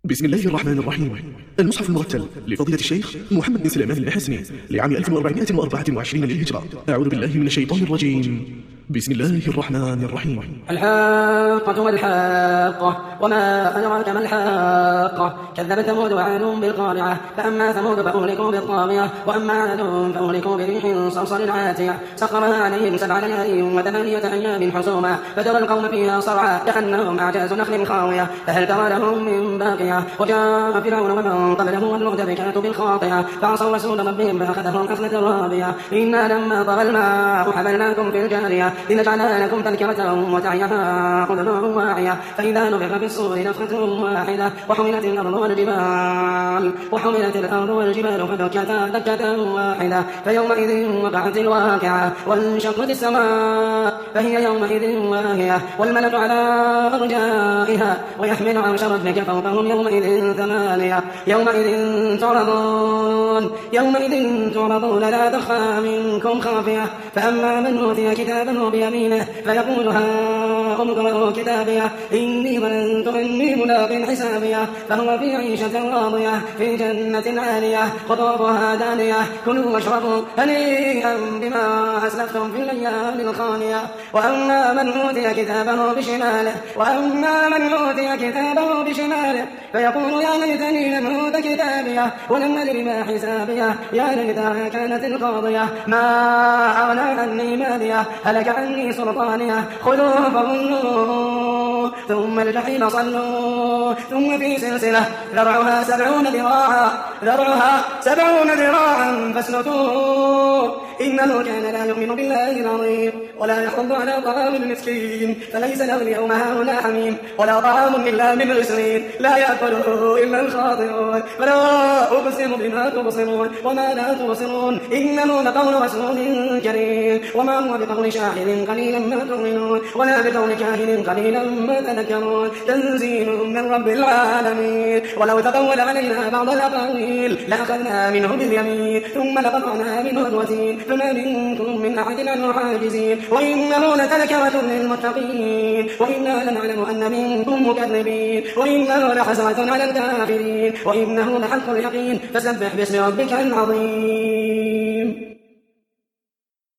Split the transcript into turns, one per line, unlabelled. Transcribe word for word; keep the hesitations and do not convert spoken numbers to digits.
بسم الله الرحمن الرحيم. المصحف المرتل لفضيلة الشيخ محمد بن سليمان الحسني لعام ألف وأربعمائة وأربعة وعشرين للهجرة. أعوذ بالله من الشيطان الرجيم. بسم الله الرحمن الرحيم.
الحاقة والحاقة وما أدراك ما الحاقة. كذبت ثمود وعاد بالقارعة فأما ثمود فأهلكوا بالطاغية وأما عاد فأهلكوا بريح صرصر عاتية سخرها عليهم سبع ليال وثمانية أيام حسوما فترى القوم فيها صرعى كأنهم أعجاز نخل خاوية فهل ترى لهم من باقية. وجاء فرعون ومن قبله والمؤتفكات بالخاطئة فعصوا رسول ربهم فأخذهم أخذة رابية. إنا لما طغى الماء حملناكم في الجارية لنجعلها لكم تذكرة وتعيها أذن واعية فإذا نفخ في الصور نفخة واحدة وحملت الأرض والجبال وحملت الأرض والجبال فدكتا دكة واحدة فيومئذ وقعت الواقعة وانشقت السماء فهي يومئذ واهية والملك على أرجائها ويحمل عرش ربك فوقهم يومئذ ثمانية يومئذ تعرضون يومئذ تعرضون لا تخفى منكم خافية فأما من أوتي كتابه بيمينه فيقول هاؤم اقرءوا كتابيه إني ظننت أني ملاق حسابيه فهو في عيشة راضية في جنة عالية قطوفها دانية كلوا واشربوا هنيئا بما أسلفتم في الأيام الخالية. وأما من أوتي كتابه بشماله وأما من أوتي كتابه بشماله فيقول يا ليتني لم أوت كتابيه ولم أدر ما حسابيه يا ليتها كانت القاضية ما أغنى عني ماليه هلك عني سلطانيه خذوه فغلوه ثم الجحيم صلوه ثم في سلسلة ذرعها سبعون ذراعا ذرعها سبعون ذراعا فاسلكوه إنه كان لا يؤمن بالله العظيم ولا يحض على طعام المسكين فليس له اليوم هاهنا حميم ولا طعام إلا من غسلين لا يأكله إلا الخاطئون فلا أقسم بما تبصرون وما لا تبصرون إنه لقول رسول كريم وما هو بقول شاعر قليلا ما تؤمنون ولا بقول كاهن قليلا ما تذكرون تنزيل من رب العالمين. ولو تقول علينا بعض الأقاويل لأخذنا منه باليمين ثم لقطعنا منه الوتين فما منكم من أحد عنه حاجزين وإنه لتذكرة للمتقين وإنا لنعلم أن منكم مكذبين وإنه لحسرة على الكافرين وإنه لحق اليقين فسبح باسم ربك العظيم.